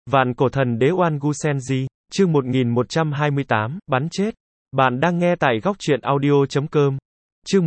Vạn cổ thần đế Oan Gu Senji, chương 1128, bắn chết. Bạn đang nghe tại góc truyện audio.com. Chương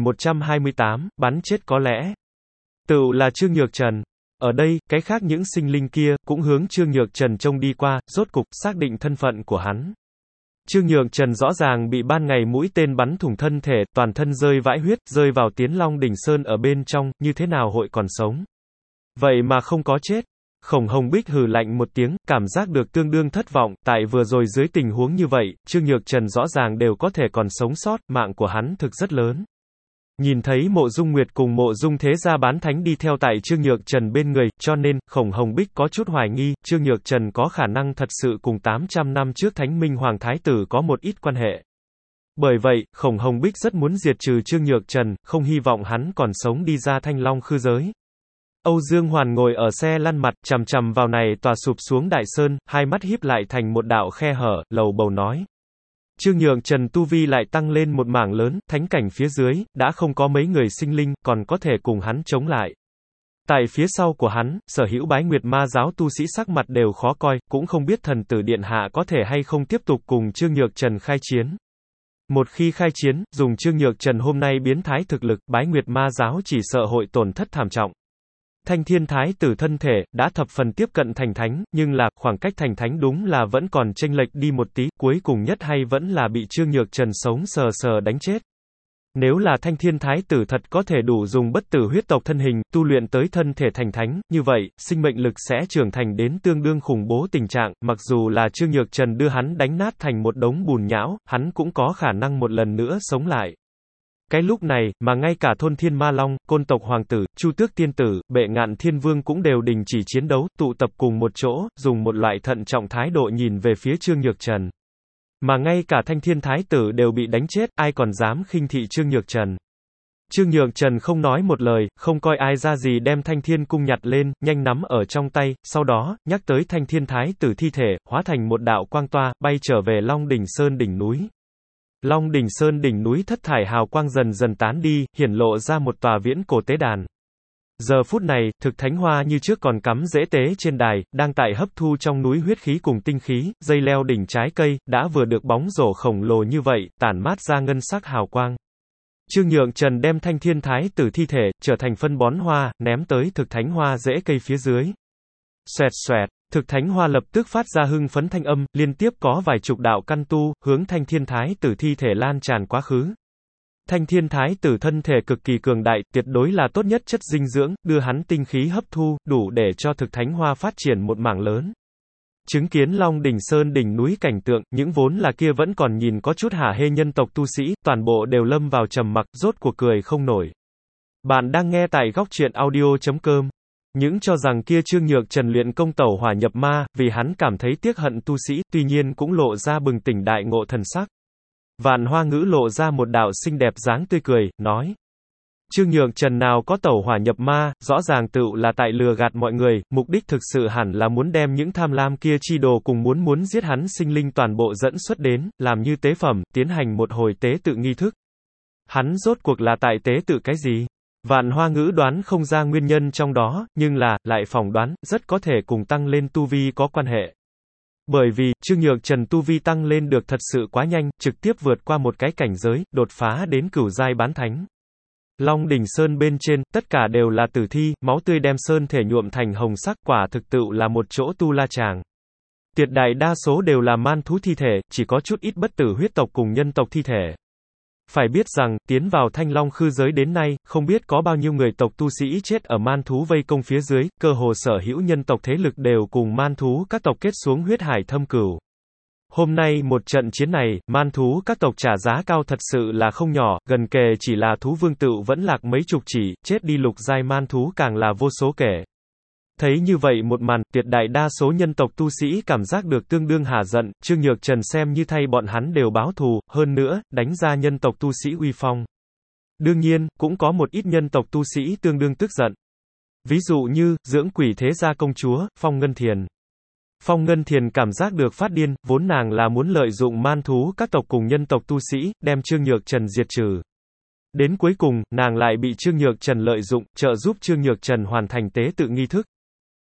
1128, bắn chết có lẽ. Tựu là Trương Nhược Trần. Ở đây, cái khác những sinh linh kia, cũng hướng Trương Nhược Trần trông đi qua, rốt cục, xác định thân phận của hắn. Trương Nhược Trần rõ ràng bị ban ngày mũi tên bắn thủng thân thể, toàn thân rơi vãi huyết, rơi vào Tiến Long Đỉnh Sơn ở bên trong, như thế nào hội còn sống. Vậy mà không có chết. Khổng Hồng Bích hừ lạnh một tiếng, cảm giác được tương đương thất vọng, tại vừa rồi dưới tình huống như vậy, Trương Nhược Trần rõ ràng đều có thể còn sống sót, mạng của hắn thực rất lớn. Nhìn thấy Mộ Dung Nguyệt cùng Mộ Dung Thế Gia bán thánh đi theo tại Trương Nhược Trần bên người, cho nên, Khổng Hồng Bích có chút hoài nghi, Trương Nhược Trần có khả năng thật sự cùng 800 năm trước Thánh Minh Hoàng Thái Tử có một ít quan hệ. Bởi vậy, Khổng Hồng Bích rất muốn diệt trừ Trương Nhược Trần, không hy vọng hắn còn sống đi ra Thanh Long khư giới. Âu Dương Hoàn ngồi ở xe lăn mặt, chằm chằm vào này tòa sụp xuống đại sơn, hai mắt híp lại thành một đạo khe hở, lầu bầu nói. Trương Nhược Trần tu vi lại tăng lên một mảng lớn, thánh cảnh phía dưới, đã không có mấy người sinh linh, còn có thể cùng hắn chống lại. Tại phía sau của hắn, sở hữu Bái Nguyệt Ma giáo tu sĩ sắc mặt đều khó coi, cũng không biết thần tử điện hạ có thể hay không tiếp tục cùng Trương Nhược Trần khai chiến. Một khi khai chiến, dùng Trương Nhược Trần hôm nay biến thái thực lực, Bái Nguyệt Ma giáo chỉ sợ hội tổn thất thảm trọng. Thanh Thiên Thái Tử thân thể, đã thập phần tiếp cận thành thánh, nhưng là, khoảng cách thành thánh đúng là vẫn còn chênh lệch đi một tí, cuối cùng nhất hay vẫn là bị Trương Nhược Trần sống sờ sờ đánh chết. Nếu là Thanh Thiên Thái Tử thật có thể đủ dùng bất tử huyết tộc thân hình, tu luyện tới thân thể thành thánh, như vậy, sinh mệnh lực sẽ trưởng thành đến tương đương khủng bố tình trạng, mặc dù là Trương Nhược Trần đưa hắn đánh nát thành một đống bùn nhão, hắn cũng có khả năng một lần nữa sống lại. Cái lúc này, mà ngay cả Thôn Thiên Ma Long, Côn tộc Hoàng tử, Chu Tước Tiên Tử, Bệ Ngạn Thiên Vương cũng đều đình chỉ chiến đấu, tụ tập cùng một chỗ, dùng một loại thận trọng thái độ nhìn về phía Trương Nhược Trần. Mà ngay cả Thanh Thiên Thái Tử đều bị đánh chết, ai còn dám khinh thị Trương Nhược Trần. Trương Nhược Trần không nói một lời, không coi ai ra gì đem Thanh Thiên cung nhặt lên, nhanh nắm ở trong tay, sau đó, nhắc tới Thanh Thiên Thái Tử thi thể, hóa thành một đạo quang toa, bay trở về Long Đỉnh Sơn đỉnh núi. Long Đỉnh Sơn đỉnh núi thất thải hào quang dần dần tán đi, hiển lộ ra một tòa viễn cổ tế đàn. Giờ phút này, thực thánh hoa như trước còn cắm rễ tế trên đài, đang tại hấp thu trong núi huyết khí cùng tinh khí, dây leo đỉnh trái cây, đã vừa được bóng rổ khổng lồ như vậy, tản mát ra ngân sắc hào quang. Trương Nhược Trần đem Thanh Thiên Thái Tử thi thể, trở thành phân bón hoa, ném tới thực thánh hoa rễ cây phía dưới. Xoẹt xoẹt. Thực thánh hoa lập tức phát ra hưng phấn thanh âm, liên tiếp có vài chục đạo căn tu, hướng Thanh Thiên Thái Tử thi thể lan tràn quá khứ. Thanh Thiên Thái Tử thân thể cực kỳ cường đại, tuyệt đối là tốt nhất chất dinh dưỡng, đưa hắn tinh khí hấp thu, đủ để cho thực thánh hoa phát triển một mảng lớn. Chứng kiến Long Đỉnh Sơn đỉnh núi cảnh tượng, những vốn là kia vẫn còn nhìn có chút hả hê nhân tộc tu sĩ, toàn bộ đều lâm vào trầm mặc, rốt cuộc cười không nổi. Bạn đang nghe tại góc truyện audio.com. Những cho rằng kia Trương Nhược Trần luyện công tẩu hỏa nhập ma, vì hắn cảm thấy tiếc hận tu sĩ, tuy nhiên cũng lộ ra bừng tỉnh đại ngộ thần sắc. Vạn Hoa Ngữ lộ ra một đạo xinh đẹp dáng tươi cười, nói. Trương Nhược Trần nào có tẩu hỏa nhập ma, rõ ràng tựu là tại lừa gạt mọi người, mục đích thực sự hẳn là muốn đem những tham lam kia chi đồ cùng muốn giết hắn sinh linh toàn bộ dẫn xuất đến, làm như tế phẩm, tiến hành một hồi tế tự nghi thức. Hắn rốt cuộc là tại tế tự cái gì? Vạn Hoa Ngữ đoán không ra nguyên nhân trong đó, nhưng là, lại phỏng đoán, rất có thể cùng tăng lên tu vi có quan hệ. Bởi vì, Trương Nhược Trần tu vi tăng lên được thật sự quá nhanh, trực tiếp vượt qua một cái cảnh giới, đột phá đến cửu giai bán thánh. Long Đỉnh Sơn bên trên, tất cả đều là tử thi, máu tươi đem sơn thể nhuộm thành hồng sắc, quả thực tựu là một chỗ tu la tràng. Tuyệt đại đa số đều là man thú thi thể, chỉ có chút ít bất tử huyết tộc cùng nhân tộc thi thể. Phải biết rằng, tiến vào Thanh Long khư giới đến nay, không biết có bao nhiêu người tộc tu sĩ chết ở man thú vây công phía dưới, cơ hồ sở hữu nhân tộc thế lực đều cùng man thú các tộc kết xuống huyết hải thâm cửu. Hôm nay một trận chiến này, man thú các tộc trả giá cao thật sự là không nhỏ, gần kề chỉ là thú vương tựu vẫn lạc mấy chục chỉ, chết đi lục giai man thú càng là vô số kể. Thấy như vậy một màn, tuyệt đại đa số nhân tộc tu sĩ cảm giác được tương đương hả giận, Trương Nhược Trần xem như thay bọn hắn đều báo thù, hơn nữa, đánh ra nhân tộc tu sĩ uy phong. Đương nhiên, cũng có một ít nhân tộc tu sĩ tương đương tức giận. Ví dụ như, dưỡng quỷ thế gia công chúa, Phong Ngân Thiền. Phong Ngân Thiền cảm giác được phát điên, vốn nàng là muốn lợi dụng man thú các tộc cùng nhân tộc tu sĩ, đem Trương Nhược Trần diệt trừ. Đến cuối cùng, nàng lại bị Trương Nhược Trần lợi dụng, trợ giúp Trương Nhược Trần hoàn thành tế tự nghi thức.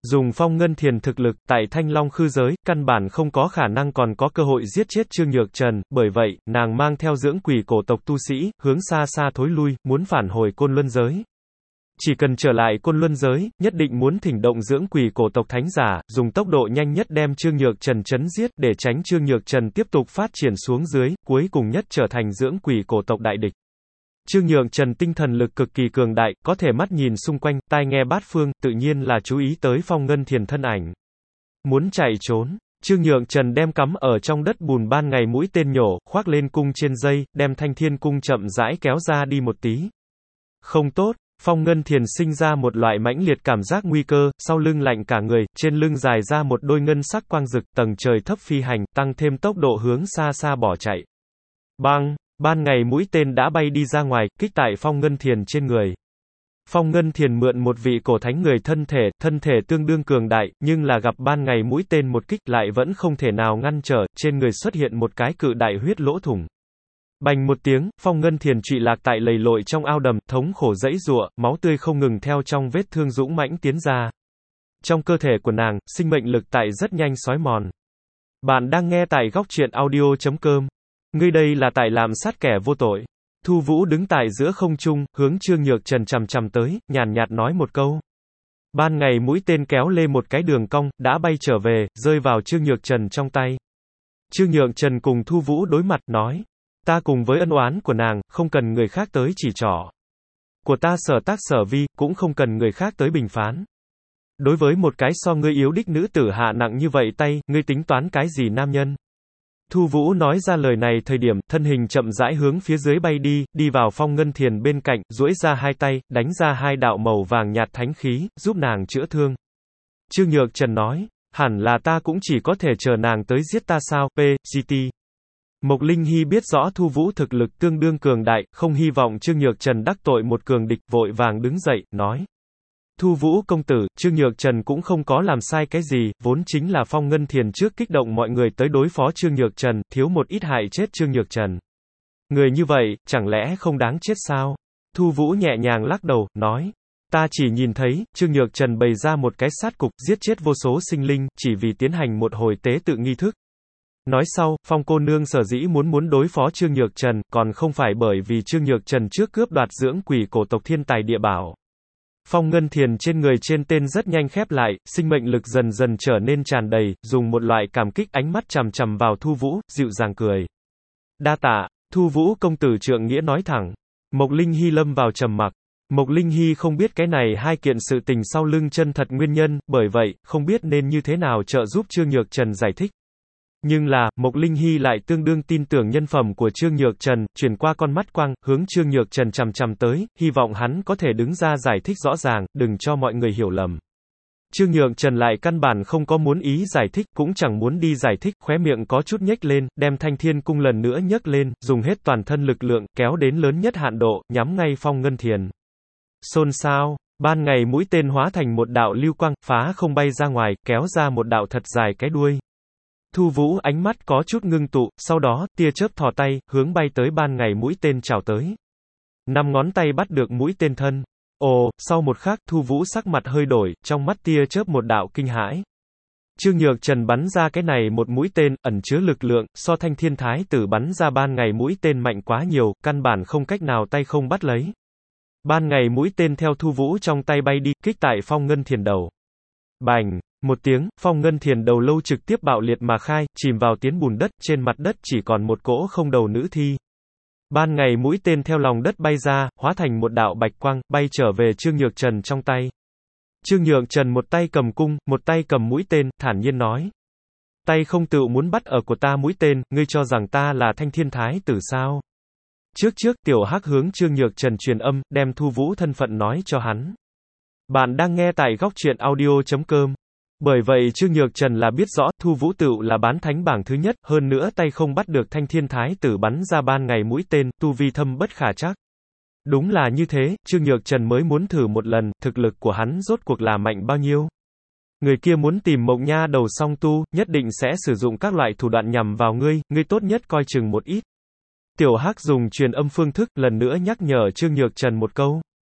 Dùng Phong Ngân Thiền thực lực, tại Thanh Long Khư giới, căn bản không có khả năng còn có cơ hội giết chết Trương Nhược Trần, bởi vậy, nàng mang theo dưỡng quỷ cổ tộc tu sĩ, hướng xa xa thối lui, muốn phản hồi Côn Luân giới. Chỉ cần trở lại Côn Luân giới, nhất định muốn thỉnh động dưỡng quỷ cổ tộc thánh giả, dùng tốc độ nhanh nhất đem Trương Nhược Trần chấn giết, để tránh Trương Nhược Trần tiếp tục phát triển xuống dưới, cuối cùng nhất trở thành dưỡng quỷ cổ tộc đại địch. Trương Nhược Trần tinh thần lực cực kỳ cường đại, có thể mắt nhìn xung quanh, tai nghe bát phương, tự nhiên là chú ý tới Phong Ngân Thiền thân ảnh. Muốn chạy trốn, Trương Nhược Trần đem cắm ở trong đất bùn ban ngày mũi tên nhổ, khoác lên cung trên dây, đem Thanh Thiên cung chậm rãi kéo ra đi một tí. Không tốt, Phong Ngân Thiền sinh ra một loại mãnh liệt cảm giác nguy cơ, sau lưng lạnh cả người, trên lưng dài ra một đôi ngân sắc quang rực, tầng trời thấp phi hành, tăng thêm tốc độ hướng xa xa bỏ chạy. Bang! Ban ngày mũi tên đã bay đi ra ngoài, kích tại Phong Ngân Thiền trên người. Phong Ngân Thiền mượn một vị cổ thánh người thân thể tương đương cường đại, nhưng là gặp ban ngày mũi tên một kích lại vẫn không thể nào ngăn trở, trên người xuất hiện một cái cự đại huyết lỗ thủng. Bành một tiếng, Phong Ngân Thiền trụy lạc tại lầy lội trong ao đầm, thống khổ giãy giụa, máu tươi không ngừng theo trong vết thương dũng mãnh tiến ra. Trong cơ thể của nàng, sinh mệnh lực tại rất nhanh xói mòn. Bạn đang nghe tại góc truyện audio.com. Ngươi đây là tại làm sát kẻ vô tội. Thu Vũ đứng tại giữa không trung, hướng Trương Nhược Trần chằm chằm tới, nhàn nhạt nói một câu. Ban ngày mũi tên kéo lê một cái đường cong, đã bay trở về, rơi vào Trương Nhược Trần trong tay. Trương Nhược Trần cùng Thu Vũ đối mặt, nói. Ta cùng với ân oán của nàng, không cần người khác tới chỉ trỏ. Của ta sở tác sở vi, cũng không cần người khác tới bình phán. Đối với một cái so ngươi yếu đích nữ tử hạ nặng như vậy tay, ngươi tính toán cái gì nam nhân? Thu Vũ nói ra lời này thời điểm, thân hình chậm rãi hướng phía dưới bay đi, đi vào Phong Ngân Thiền bên cạnh, duỗi ra hai tay, đánh ra hai đạo màu vàng nhạt thánh khí, giúp nàng chữa thương. Trương Nhược Trần nói, hẳn là ta cũng chỉ có thể chờ nàng tới giết ta sao, P.G.T. Mộc Linh Hy biết rõ Thu Vũ thực lực tương đương cường đại, không hy vọng Trương Nhược Trần đắc tội một cường địch, vội vàng đứng dậy, nói. Thu Vũ công tử, Trương Nhược Trần cũng không có làm sai cái gì, vốn chính là Phong Ngân Thiền trước kích động mọi người tới đối phó Trương Nhược Trần, thiếu một ít hại chết Trương Nhược Trần. Người như vậy, chẳng lẽ không đáng chết sao? Thu Vũ nhẹ nhàng lắc đầu, nói. Ta chỉ nhìn thấy, Trương Nhược Trần bày ra một cái sát cục, giết chết vô số sinh linh, chỉ vì tiến hành một hồi tế tự nghi thức. Nói sau, Phong cô nương sở dĩ muốn đối phó Trương Nhược Trần, còn không phải bởi vì Trương Nhược Trần trước cướp đoạt dưỡng quỷ cổ tộc thiên tài địa bảo. Phong Ngân Thiền trên người trên tên rất nhanh khép lại, sinh mệnh lực dần dần trở nên tràn đầy, dùng một loại cảm kích ánh mắt chằm chằm vào Thu Vũ, dịu dàng cười. Đa tạ, Thu Vũ công tử trượng nghĩa nói thẳng. Mộc Linh Hy lâm vào trầm mặc. Mộc Linh Hy không biết cái này hai kiện sự tình sau lưng chân thật nguyên nhân, bởi vậy, không biết nên như thế nào trợ giúp Trương Nhược Trần giải thích. Nhưng là, Mộc Linh Hy lại tương đương tin tưởng nhân phẩm của Trương Nhược Trần, chuyển qua con mắt quang, hướng Trương Nhược Trần chằm chằm tới, hy vọng hắn có thể đứng ra giải thích rõ ràng, đừng cho mọi người hiểu lầm. Trương Nhược Trần lại căn bản không có muốn ý giải thích, cũng chẳng muốn đi giải thích, khóe miệng có chút nhếch lên, đem Thanh Thiên cung lần nữa nhấc lên, dùng hết toàn thân lực lượng, kéo đến lớn nhất hạn độ, nhắm ngay Phong Ngân Thiền. Xôn xao, ban ngày mũi tên hóa thành một đạo lưu quang, phá không bay ra ngoài, kéo ra một đạo thật dài cái đuôi. Thu Vũ ánh mắt có chút ngưng tụ, sau đó, tia chớp thò tay, hướng bay tới ban ngày mũi tên chào tới. 5 ngón tay bắt được mũi tên thân. Ồ, sau một khắc, Thu Vũ sắc mặt hơi đổi, trong mắt tia chớp một đạo kinh hãi. Trương Nhược Trần bắn ra cái này một mũi tên, ẩn chứa lực lượng, so Thanh Thiên Thái tử bắn ra ban ngày mũi tên mạnh quá nhiều, căn bản không cách nào tay không bắt lấy. Ban ngày mũi tên theo Thu Vũ trong tay bay đi, kích tại Phong Ngân Thiền đầu. Bành! Một tiếng, Phong Ngân Thiền đầu lâu trực tiếp bạo liệt mà khai, chìm vào tiến bùn đất, trên mặt đất chỉ còn một cỗ không đầu nữ thi. Ban ngày mũi tên theo lòng đất bay ra, hóa thành một đạo bạch quang, bay trở về Trương Nhược Trần trong tay. Trương Nhược Trần một tay cầm cung, một tay cầm mũi tên, thản nhiên nói. Tay không tự muốn bắt ở của ta mũi tên, ngươi cho rằng ta là Thanh Thiên Thái tử sao? Trước, Tiểu Hắc hướng Trương Nhược Trần truyền âm, đem Thu Vũ thân phận nói cho hắn. Bạn đang nghe tại góc truyện audio.com. Bởi vậy Trương Nhược Trần là biết rõ, Thu Vũ Tựu là bán thánh bảng thứ nhất, hơn nữa tay không bắt được Thanh Thiên Thái tử bắn ra ban ngày mũi tên, tu vi thâm bất khả trắc. Đúng là như thế, Trương Nhược Trần mới muốn thử một lần, thực lực của hắn rốt cuộc là mạnh bao nhiêu. Người kia muốn tìm Mộng Nha đầu song tu, nhất định sẽ sử dụng các loại thủ đoạn nhằm vào ngươi tốt nhất coi chừng một ít. Tiểu Hắc dùng truyền âm phương thức, lần nữa nhắc nhở Trương Nhược Trần một câu.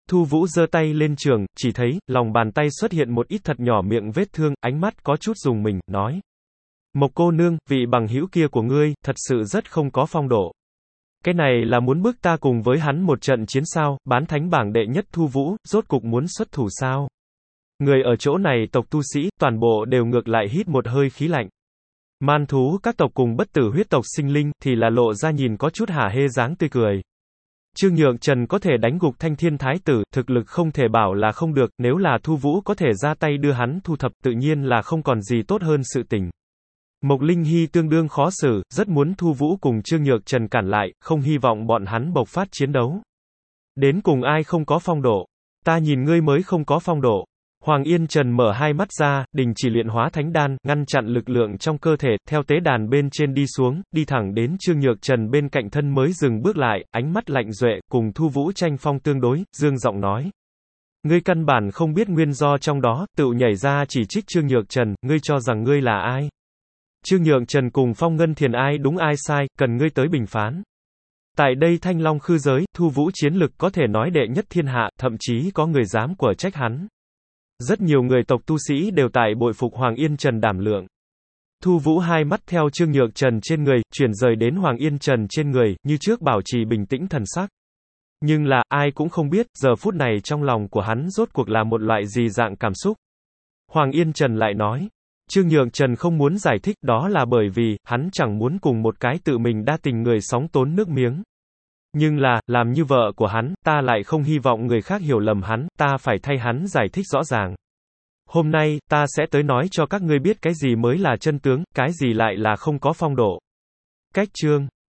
Thu Vũ giơ tay lên trường, chỉ thấy, lòng bàn tay xuất hiện một ít thật nhỏ miệng vết thương, ánh mắt có chút rùng mình, nói. Mộc cô nương, vị bằng hữu kia của ngươi, thật sự rất không có phong độ. Cái này là muốn bức ta cùng với hắn một trận chiến sao, bán thánh bảng đệ nhất Thu Vũ, rốt cục muốn xuất thủ sao. Người ở chỗ này tộc tu sĩ, toàn bộ đều ngược lại hít một hơi khí lạnh. Man thú các tộc cùng bất tử huyết tộc sinh linh, thì là lộ ra nhìn có chút hả hê dáng tươi cười. Trương Nhượng Trần có thể đánh gục Thanh Thiên Thái Tử, thực lực không thể bảo là không được, nếu là Thu Vũ có thể ra tay đưa hắn thu thập, tự nhiên là không còn gì tốt hơn sự tình. Mộc Linh Hy tương đương khó xử, rất muốn Thu Vũ cùng Trương Nhượng Trần cản lại, không hy vọng bọn hắn bộc phát chiến đấu. Đến cùng ai không có phong độ? Ta nhìn ngươi mới không có phong độ. Hoàng Yên Trần mở hai mắt ra, đình chỉ luyện hóa thánh đan, ngăn chặn lực lượng trong cơ thể, theo tế đàn bên trên đi xuống, đi thẳng đến Trương Nhược Trần bên cạnh thân mới dừng bước lại, ánh mắt lạnh duệ, cùng Thu Vũ tranh phong tương đối, dương giọng nói. Ngươi căn bản không biết nguyên do trong đó, tự nhảy ra chỉ trích Trương Nhược Trần, ngươi cho rằng ngươi là ai? Trương Nhượng Trần cùng Phong Ngân Thiền ai đúng ai sai, cần ngươi tới bình phán. Tại đây Thanh Long khư giới, Thu Vũ chiến lực có thể nói đệ nhất thiên hạ, thậm chí có người dám quở trách hắn. Rất nhiều người tộc tu sĩ đều tại bội phục Hoàng Yên Trần đảm lượng. Thu Vũ hai mắt theo Trương Nhượng Trần trên người, chuyển rời đến Hoàng Yên Trần trên người, như trước bảo trì bình tĩnh thần sắc. Nhưng là, ai cũng không biết, giờ phút này trong lòng của hắn rốt cuộc là một loại gì dạng cảm xúc. Hoàng Yên Trần lại nói. Trương Nhượng Trần không muốn giải thích, đó là bởi vì, hắn chẳng muốn cùng một cái tự mình đa tình người sóng tốn nước miếng. Nhưng là, làm như vợ của hắn, ta lại không hy vọng người khác hiểu lầm hắn, ta phải thay hắn giải thích rõ ràng. Hôm nay, ta sẽ tới nói cho các ngươi biết cái gì mới là chân tướng, cái gì lại là không có phong độ. Cách chương